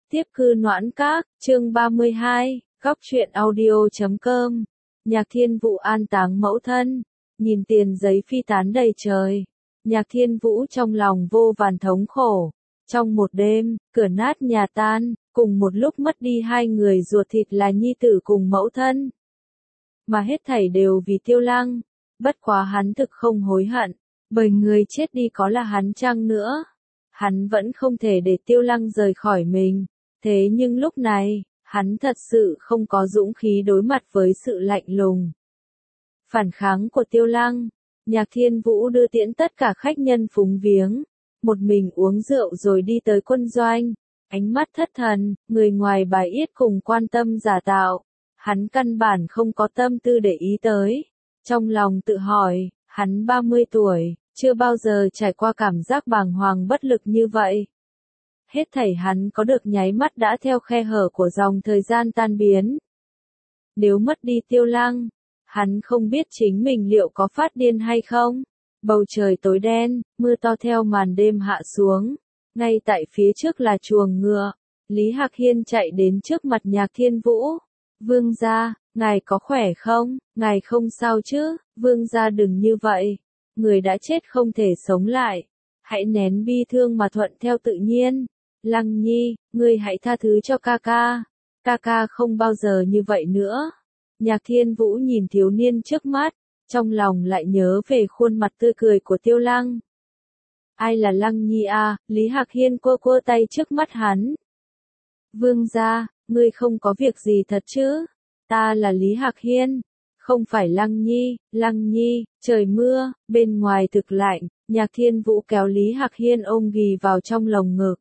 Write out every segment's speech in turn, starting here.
Tiếp cư Noãn Các, chương 32, góc truyện audio.com. Nhạc Thiên Vũ an táng mẫu thân, nhìn tiền giấy phi tán đầy trời. Nhạc Thiên Vũ trong lòng vô vàn thống khổ. Trong một đêm, cửa nát nhà tan, cùng một lúc mất đi hai người ruột thịt là nhi tử cùng mẫu thân. Mà hết thảy đều vì Tiêu Lăng. Bất quá hắn thực không hối hận, bởi người chết đi có là hắn chăng nữa. Hắn vẫn không thể để Tiêu Lăng rời khỏi mình. Thế nhưng lúc này, hắn thật sự không có dũng khí đối mặt với sự lạnh lùng. Phản kháng của Tiêu Lăng, Nhạc Thiên Vũ đưa tiễn tất cả khách nhân phúng viếng, một mình uống rượu rồi đi tới quân doanh, ánh mắt thất thần, người ngoài bài yết cùng quan tâm giả tạo, hắn căn bản không có tâm tư để ý tới. Trong lòng tự hỏi, hắn 30 tuổi, chưa bao giờ trải qua cảm giác bàng hoàng bất lực như vậy. Hết thảy hắn có được nháy mắt đã theo khe hở của dòng thời gian tan biến. Nếu mất đi Tiêu Lăng, hắn không biết chính mình liệu có phát điên hay không. Bầu trời tối đen, mưa to theo màn đêm hạ xuống. Ngay tại phía trước là chuồng ngựa. Lý Hạc Hiên chạy đến trước mặt Nhạc Thiên Vũ. Vương gia, ngài có khỏe không? Ngài không sao chứ? Vương gia đừng như vậy. Người đã chết không thể sống lại. Hãy nén bi thương mà thuận theo tự nhiên. Lăng Nhi, ngươi hãy tha thứ cho ca ca. Ca ca không bao giờ như vậy nữa. Nhạc Thiên Vũ nhìn thiếu niên trước mắt, trong lòng lại nhớ về khuôn mặt tươi cười của Tiêu Lăng. Ai là Lăng Nhi à? Lý Hạc Hiên quơ quơ tay trước mắt hắn. Vương gia, ngươi không có việc gì thật chứ? Ta là Lý Hạc Hiên, không phải Lăng Nhi. Lăng Nhi, trời mưa, bên ngoài thực lạnh. Nhạc Thiên Vũ kéo Lý Hạc Hiên ôm ghì vào trong lồng ngực.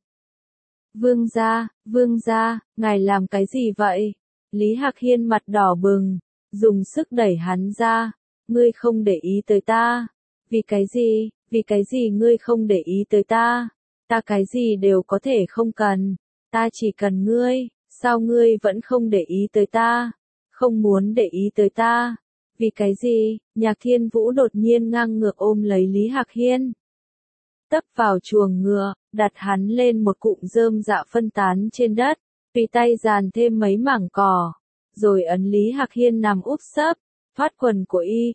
Vương gia, ngài làm cái gì vậy? Lý Hạc Hiên mặt đỏ bừng, dùng sức đẩy hắn ra. Ngươi không để ý tới ta. Vì cái gì ngươi không để ý tới ta? Ta cái gì đều có thể không cần. Ta chỉ cần ngươi, sao ngươi vẫn không để ý tới ta? Không muốn để ý tới ta. Vì cái gì? Nhạc Thiên Vũ đột nhiên ngang ngược ôm lấy Lý Hạc Hiên. Tấp vào chuồng ngựa, đặt hắn lên một cụm rơm dạ phân tán trên đất, tùy tay dàn thêm mấy mảng cỏ, rồi ấn Lý Hạc Hiên nằm úp sấp, thoát quần của y.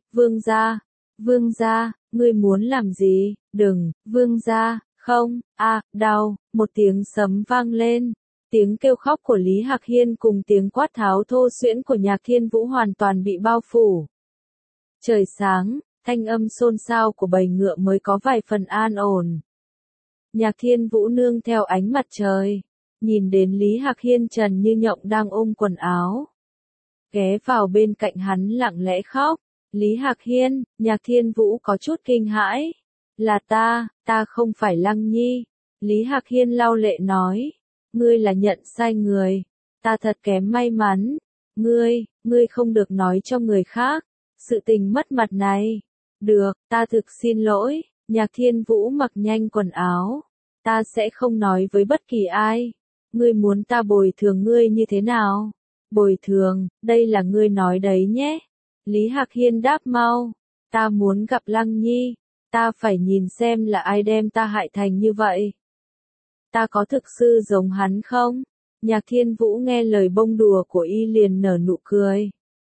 Vương gia, ngươi muốn làm gì? Đừng, vương gia, không, đau, một tiếng sấm vang lên, tiếng kêu khóc của Lý Hạc Hiên cùng tiếng quát tháo thô xuyễn của Nhạc Thiên Vũ hoàn toàn bị bao phủ. Trời sáng, thanh âm xôn xao của bầy ngựa mới có vài phần an ổn. Nhạc Thiên Vũ nương theo ánh mặt trời, nhìn đến Lý Hạc Hiên trần như nhộng đang ôm quần áo. Ghé vào bên cạnh hắn lặng lẽ khóc. Lý Hạc Hiên, Nhạc Thiên Vũ có chút kinh hãi. Là ta không phải Lăng Nhi. Lý Hạc Hiên lau lệ nói. Ngươi là nhận sai người. Ta thật kém may mắn. Ngươi không được nói cho người khác. Sự tình mất mặt này. Được, ta thực xin lỗi. Nhạc Thiên Vũ mặc nhanh quần áo. Ta sẽ không nói với bất kỳ ai. Ngươi muốn ta bồi thường ngươi như thế nào? Bồi thường, đây là ngươi nói đấy nhé. Lý Hạc Hiên đáp mau. Ta muốn gặp Lăng Nhi. Ta phải nhìn xem là ai đem ta hại thành như vậy. Ta có thực sự giống hắn không? Nhạc Thiên Vũ nghe lời bông đùa của y liền nở nụ cười.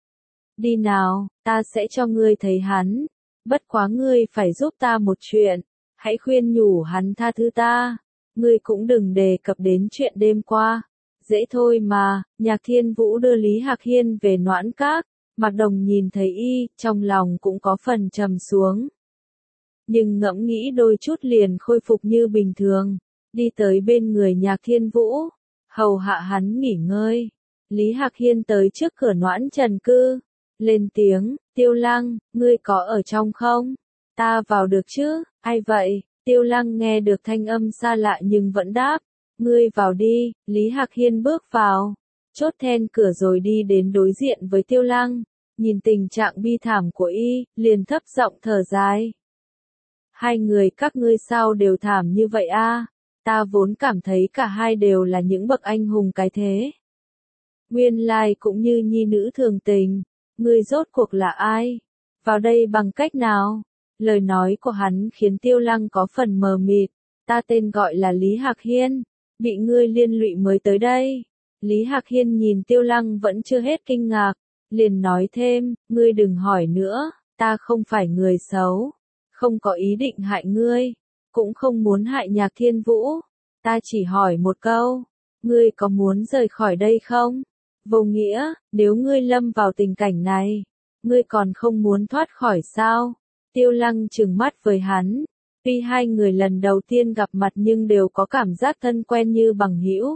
Đi nào, ta sẽ cho ngươi thấy hắn. Bất quá ngươi phải giúp ta một chuyện. Hãy khuyên nhủ hắn tha thứ ta. Ngươi cũng đừng đề cập đến chuyện đêm qua. Dễ thôi mà. Nhạc Thiên Vũ đưa Lý Hạc Hiên về Noãn Các. Mạc Đồng nhìn thấy y, trong lòng cũng có phần trầm xuống. Nhưng ngẫm nghĩ đôi chút liền khôi phục như bình thường. Đi tới bên người Nhạc Thiên Vũ, hầu hạ hắn nghỉ ngơi. Lý Hạc Hiên tới trước cửa Noãn Trần cư, lên tiếng. Tiêu Lăng, ngươi có ở trong không? Ta vào được chứ? Ai vậy? Tiêu Lăng nghe được thanh âm xa lạ nhưng vẫn đáp. Ngươi vào đi. Lý Hạc Hiên bước vào, chốt then cửa rồi đi đến đối diện với Tiêu Lăng. Nhìn tình trạng bi thảm của y, liền thấp giọng thở dài. Hai người các ngươi sao đều thảm như vậy a? Ta vốn cảm thấy cả hai đều là những bậc anh hùng cái thế. Nguyên lai cũng như nhi nữ thường tình. Ngươi rốt cuộc là ai? Vào đây bằng cách nào? Lời nói của hắn khiến Tiêu Lăng có phần mờ mịt. Ta tên gọi là Lý Hạc Hiên. bị ngươi liên lụy mới tới đây. Lý Hạc Hiên nhìn Tiêu Lăng vẫn chưa hết kinh ngạc, liền nói thêm, ngươi đừng hỏi nữa, ta không phải người xấu, không có ý định hại ngươi, cũng không muốn hại Nhạc Thiên Vũ, ta chỉ hỏi một câu, ngươi có muốn rời khỏi đây không? Vô nghĩa, nếu ngươi lâm vào tình cảnh này, ngươi còn không muốn thoát khỏi sao? Tiêu Lăng trừng mắt với hắn, tuy hai người lần đầu tiên gặp mặt nhưng đều có cảm giác thân quen như bằng hữu.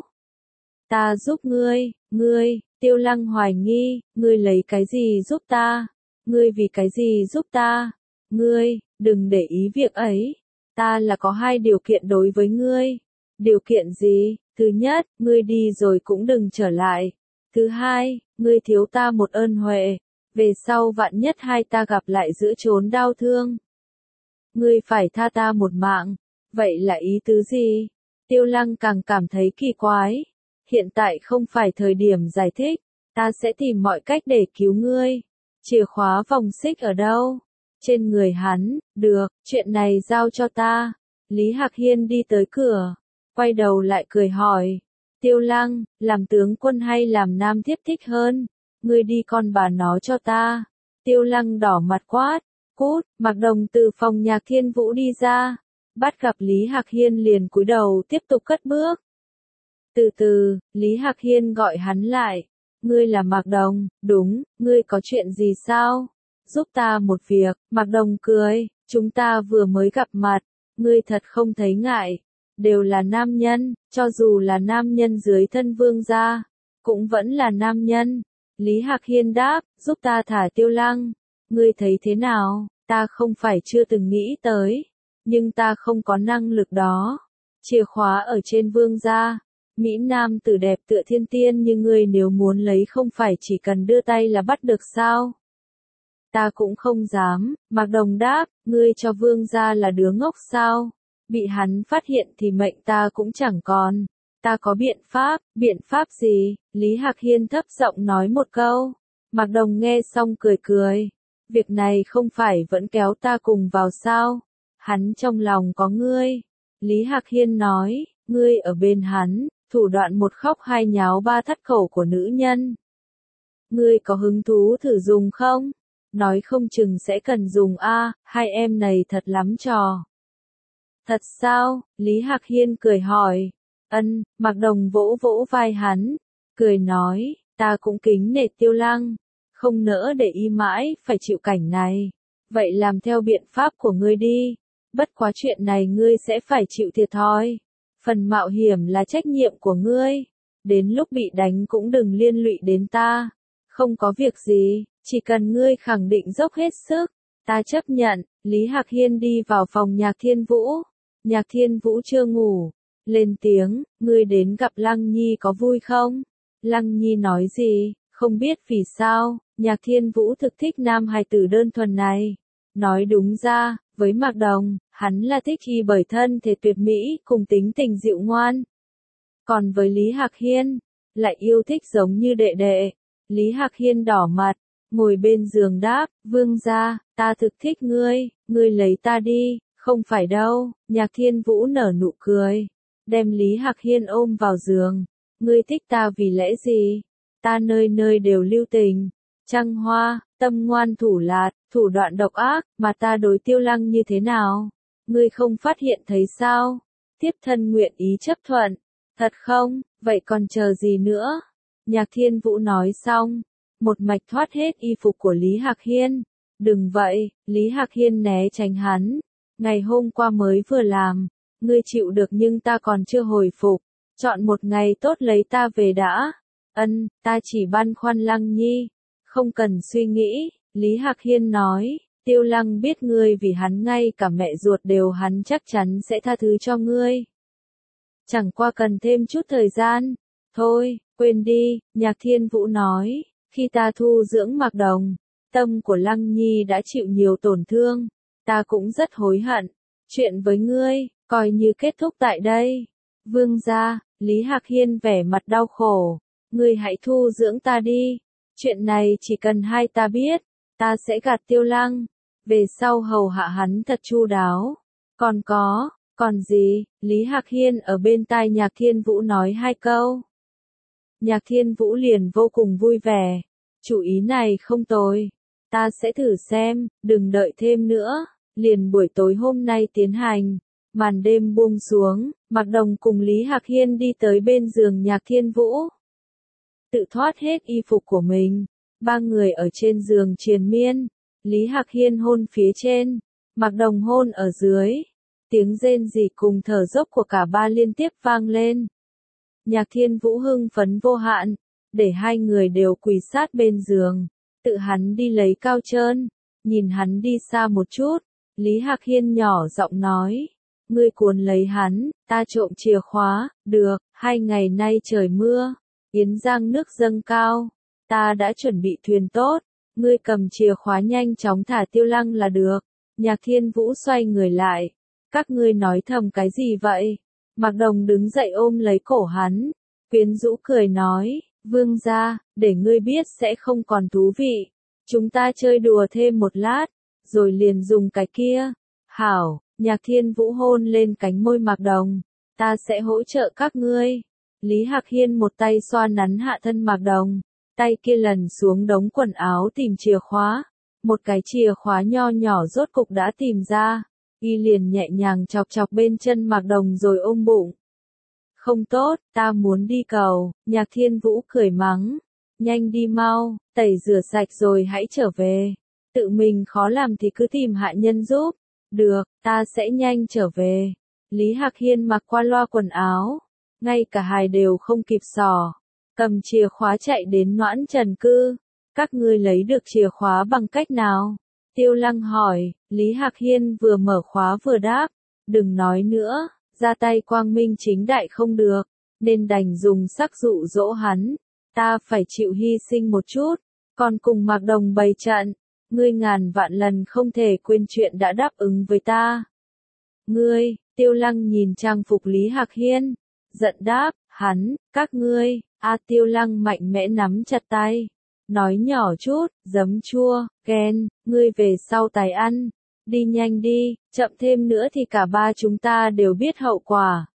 Ta giúp ngươi, Tiêu Lăng hoài nghi, ngươi lấy cái gì giúp ta? Ngươi vì cái gì giúp ta? Ngươi, đừng để ý việc ấy, ta là có hai điều kiện đối với ngươi. Điều kiện gì? Thứ nhất, ngươi đi rồi cũng đừng trở lại. Thứ hai, ngươi thiếu ta một ơn huệ, về sau vạn nhất hai ta gặp lại giữa chốn đau thương. Ngươi phải tha ta một mạng, vậy là ý tứ gì? Tiêu Lăng càng cảm thấy kỳ quái. Hiện tại không phải thời điểm giải thích, ta sẽ tìm mọi cách để cứu ngươi. Chìa khóa vòng xích ở đâu? Trên người hắn, được, chuyện này giao cho ta. Lý Hạc Hiên đi tới cửa, quay đầu lại cười hỏi. Tiêu Lăng, làm tướng quân hay làm nam thiếp thích hơn? Ngươi đi con bà nó cho ta. Tiêu Lăng đỏ mặt quát, cút, Mạc Đồng từ phòng Nhạc Thiên Vũ đi ra. Bắt gặp Lý Hạc Hiên liền cúi đầu tiếp tục cất bước. Từ từ, Lý Hạc Hiên gọi hắn lại. Ngươi là Mạc Đồng, đúng, ngươi có chuyện gì sao? Giúp ta một việc, Mạc Đồng cười, chúng ta vừa mới gặp mặt, ngươi thật không thấy ngại. Đều là nam nhân, cho dù là nam nhân dưới thân vương gia, cũng vẫn là nam nhân. Lý Hạc Hiên đáp, giúp ta thả Tiêu Lăng. Ngươi thấy thế nào? Ta không phải chưa từng nghĩ tới, nhưng ta không có năng lực đó. Chìa khóa ở trên vương gia. Mỹ Nam tử đẹp tựa thiên tiên như ngươi nếu muốn lấy không phải chỉ cần đưa tay là bắt được sao? Ta cũng không dám, Mạc Đồng đáp, ngươi cho vương gia là đứa ngốc sao? Bị hắn phát hiện thì mệnh ta cũng chẳng còn. Ta có biện pháp gì? Lý Hạc Hiên thấp giọng nói một câu. Mạc Đồng nghe xong cười cười. Việc này không phải vẫn kéo ta cùng vào sao? Hắn trong lòng có ngươi. Lý Hạc Hiên nói, ngươi ở bên hắn, thủ đoạn một khóc hai nháo ba thắt khẩu của nữ nhân. Ngươi có hứng thú thử dùng không? Nói không chừng sẽ cần dùng a, hai em này thật lắm trò. Thật sao? Lý Hạc Hiên cười hỏi. Mạc Đồng vỗ vỗ vai hắn, cười nói, ta cũng kính nể Tiêu Lăng, không nỡ để ý mãi phải chịu cảnh này. Vậy làm theo biện pháp của ngươi đi, bất quá chuyện này ngươi sẽ phải chịu thiệt thòi. Phần mạo hiểm là trách nhiệm của ngươi, đến lúc bị đánh cũng đừng liên lụy đến ta. Không có việc gì, chỉ cần ngươi khẳng định dốc hết sức, ta chấp nhận. Lý Hạc Hiên đi vào phòng Nhạc Thiên Vũ. Nhạc Thiên Vũ chưa ngủ, lên tiếng, ngươi đến gặp Lăng Nhi có vui không? Lăng Nhi nói gì, không biết vì sao, Nhạc Thiên Vũ thực thích nam hài tử đơn thuần này. Nói đúng ra, với Mạc Đồng, hắn là thích y bởi thân thể tuyệt mỹ cùng tính tình dịu ngoan. Còn với Lý Hạc Hiên, lại yêu thích giống như đệ đệ. Lý Hạc Hiên đỏ mặt, ngồi bên giường đáp, vương gia, ta thực thích ngươi lấy ta đi. Không phải đâu, Nhạc Thiên Vũ nở nụ cười, đem Lý Hạc Hiên ôm vào giường. Ngươi thích ta vì lẽ gì? Ta nơi nơi đều lưu tình, trăng hoa, tâm ngoan thủ lạt, thủ đoạn độc ác, mà ta đối Tiêu Lăng như thế nào? Ngươi không phát hiện thấy sao? Tiếp thân nguyện ý chấp thuận. Thật không? Vậy còn chờ gì nữa? Nhạc Thiên Vũ nói xong, một mạch thoát hết y phục của Lý Hạc Hiên. Đừng vậy, Lý Hạc Hiên né tránh hắn. Ngày hôm qua mới vừa làm, ngươi chịu được nhưng ta còn chưa hồi phục. Chọn một ngày tốt lấy ta về đã. Ta chỉ băn khoăn Lăng Nhi. Không cần suy nghĩ, Lý Hạc Hiên nói, Tiêu Lăng biết ngươi vì hắn ngay cả mẹ ruột đều hắn chắc chắn sẽ tha thứ cho ngươi. Chẳng qua cần thêm chút thời gian. Thôi, quên đi, Nhạc Thiên Vũ nói, khi ta thu dưỡng Mạc Đồng, tâm của Lăng Nhi đã chịu nhiều tổn thương. Ta cũng rất hối hận. Chuyện với ngươi, coi như kết thúc tại đây. Vương gia, Lý Hạc Hiên vẻ mặt đau khổ. Ngươi hãy thu dưỡng ta đi. Chuyện này chỉ cần hai ta biết, ta sẽ gạt Tiêu Lăng. Về sau hầu hạ hắn thật chu đáo. Còn có, Còn gì, Lý Hạc Hiên ở bên tai Nhạc Thiên Vũ nói 2 câu. Nhạc Thiên Vũ liền vô cùng vui vẻ. Chủ ý này không tồi. Ta sẽ thử xem, đừng đợi thêm nữa. Liền buổi tối hôm nay tiến hành. Màn đêm buông xuống, Mạc Đồng cùng Lý Hạc Hiên đi tới bên giường Nhạc Thiên Vũ. Tự thoát hết y phục của mình. 3 người ở trên giường triền miên. Lý Hạc Hiên hôn phía trên. Mạc Đồng hôn ở dưới. Tiếng rên rỉ cùng thở dốc của cả ba liên tiếp vang lên. Nhạc Thiên Vũ hưng phấn vô hạn, để 2 người đều quỳ sát bên giường, tự hắn đi lấy cao trơn, nhìn hắn đi xa một chút, Lý Hạc Hiên nhỏ giọng nói, ngươi cuốn lấy hắn, ta trộm chìa khóa, được, 2 ngày nay trời mưa, Yến Giang nước dâng cao, ta đã chuẩn bị thuyền tốt, ngươi cầm chìa khóa nhanh chóng thả Tiêu Lăng là được. Nhạc Thiên Vũ xoay người lại, các ngươi nói thầm cái gì vậy? Mạc Đồng đứng dậy ôm lấy cổ hắn, quyến rũ cười nói, vương gia, để ngươi biết sẽ không còn thú vị. Chúng ta chơi đùa thêm một lát, rồi liền dùng cái kia. Hảo, Nhạc Thiên Vũ hôn lên cánh môi Mạc Đồng, ta sẽ hỗ trợ các ngươi. Lý Hạc Hiên một tay xoa nắn hạ thân Mạc Đồng, tay kia lần xuống đống quần áo tìm chìa khóa. Một cái chìa khóa nho nhỏ rốt cục đã tìm ra. Y liền nhẹ nhàng chọc chọc bên chân Mạc Đồng rồi ôm bụng. Không tốt, ta muốn đi cầu, Nhạc Thiên Vũ cười mắng. Nhanh đi mau, tẩy rửa sạch rồi hãy trở về. Tự mình khó làm thì cứ tìm hạ nhân giúp. Được, ta sẽ nhanh trở về. Lý Hạc Hiên mặc qua loa quần áo. Ngay cả hài đều không kịp xỏ. Cầm chìa khóa chạy đến Noãn Trần cư. Các ngươi lấy được chìa khóa bằng cách nào? Tiêu Lăng hỏi, Lý Hạc Hiên vừa mở khóa vừa đáp, đừng nói nữa, ra tay quang minh chính đại không được, nên đành dùng sắc dụ dỗ hắn, ta phải chịu hy sinh một chút, còn cùng Mạc Đồng bày trận, ngươi ngàn vạn lần không thể quên chuyện đã đáp ứng với ta. Ngươi, Tiêu Lăng nhìn trang phục Lý Hạc Hiên, giận đáp, hắn, các ngươi, Tiêu Lăng mạnh mẽ nắm chặt tay. Nói nhỏ chút, giấm chua, ghen, ngươi về sau tài ăn, đi nhanh đi, chậm thêm nữa thì cả ba chúng ta đều biết hậu quả.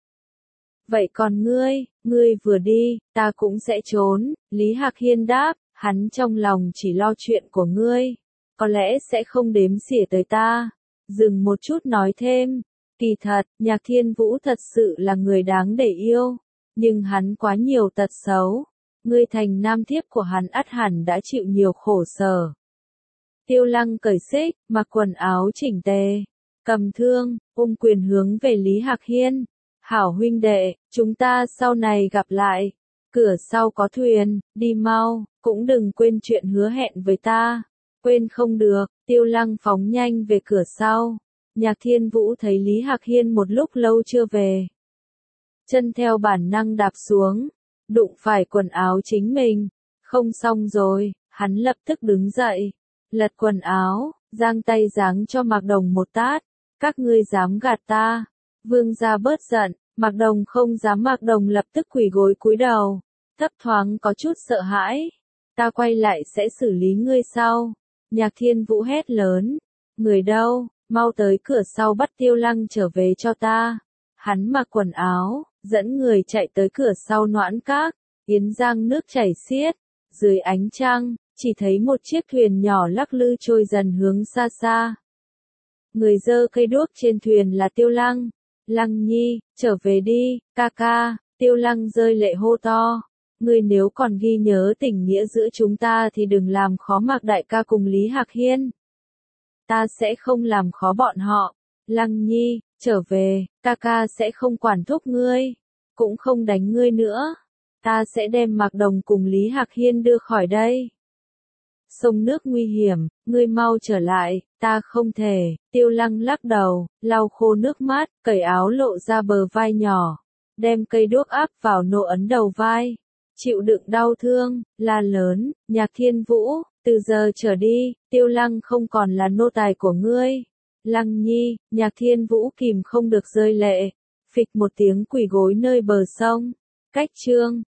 Vậy còn ngươi vừa đi, ta cũng sẽ trốn, Lý Hạc Hiên đáp, hắn trong lòng chỉ lo chuyện của ngươi, có lẽ sẽ không đếm xỉa tới ta. Dừng một chút nói thêm, kỳ thật, Nhạc Thiên Vũ thật sự là người đáng để yêu, nhưng hắn quá nhiều tật xấu. Ngươi thành nam thiếp của hắn ắt hẳn đã chịu nhiều khổ sở. Tiêu Lăng cởi xích, mặc quần áo chỉnh tề, cầm thương, ôm quyền hướng về Lý Hạc Hiên. Hảo huynh đệ, chúng ta sau này gặp lại. Cửa sau có thuyền, đi mau, cũng đừng quên chuyện hứa hẹn với ta. Quên không được, Tiêu Lăng phóng nhanh về cửa sau. Nhạc Thiên Vũ thấy Lý Hạc Hiên một lúc lâu chưa về. Chân theo bản năng đạp xuống. Đụng phải quần áo chính mình, không xong rồi, hắn lập tức đứng dậy, lật quần áo, giang tay giáng cho Mạc Đồng một tát, các ngươi dám gạt ta, vương gia bớt giận, Mạc Đồng không dám. Mạc Đồng lập tức quỳ gối cúi đầu, thấp thoáng có chút sợ hãi, ta quay lại sẽ xử lý ngươi sau. Nhạc Thiên Vũ hét lớn, người đâu, mau tới cửa sau bắt Tiêu Lăng trở về cho ta. Hắn mặc quần áo, dẫn người chạy tới cửa sau Noãn Các, Yến Giang nước chảy xiết, dưới ánh trăng, chỉ thấy một chiếc thuyền nhỏ lắc lư trôi dần hướng xa xa. Người giơ cây đuốc trên thuyền là Tiêu Lăng. Lăng nhi, trở về đi, ca ca. Tiêu Lăng rơi lệ hô to. Ngươi nếu còn ghi nhớ tình nghĩa giữa chúng ta thì đừng làm khó Mạc đại ca cùng Lý Hạc Hiên. Ta sẽ không làm khó bọn họ. Lăng nhi, trở về, ca ca sẽ không quản thúc ngươi, cũng không đánh ngươi nữa. Ta sẽ đem Mạc Đồng cùng Lý Hạc Hiên đưa khỏi đây. Sông nước nguy hiểm, ngươi mau trở lại, ta không thể. Tiêu Lăng lắc đầu, lau khô nước mắt, cởi áo lộ ra bờ vai nhỏ, đem cây đuốc áp vào nộ ấn đầu vai. Chịu đựng đau thương, la lớn, Nhạc Thiên Vũ, từ giờ trở đi, Tiêu Lăng không còn là nô tài của ngươi. Lăng nhi, Nhạc Thiên Vũ kìm không được rơi lệ, phịch một tiếng quỳ gối nơi bờ sông. Cách chương